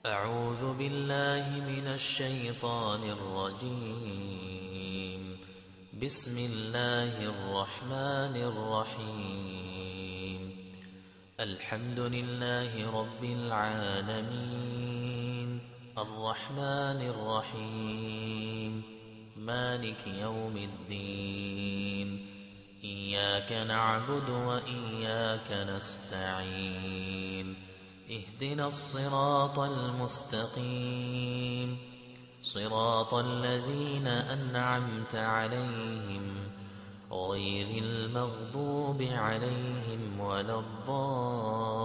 أعوذ بالله من الشيطان الرجيم. بسم الله الرحمن الرحيم. الحمد لله رب العالمين، الرحمن الرحيم، مالك يوم الدين. إياك نعبد وإياك نستعين. اهدنا الصراط المستقيم، صراط الذين أنعمت عليهم غير المغضوب عليهم ولا الضالين.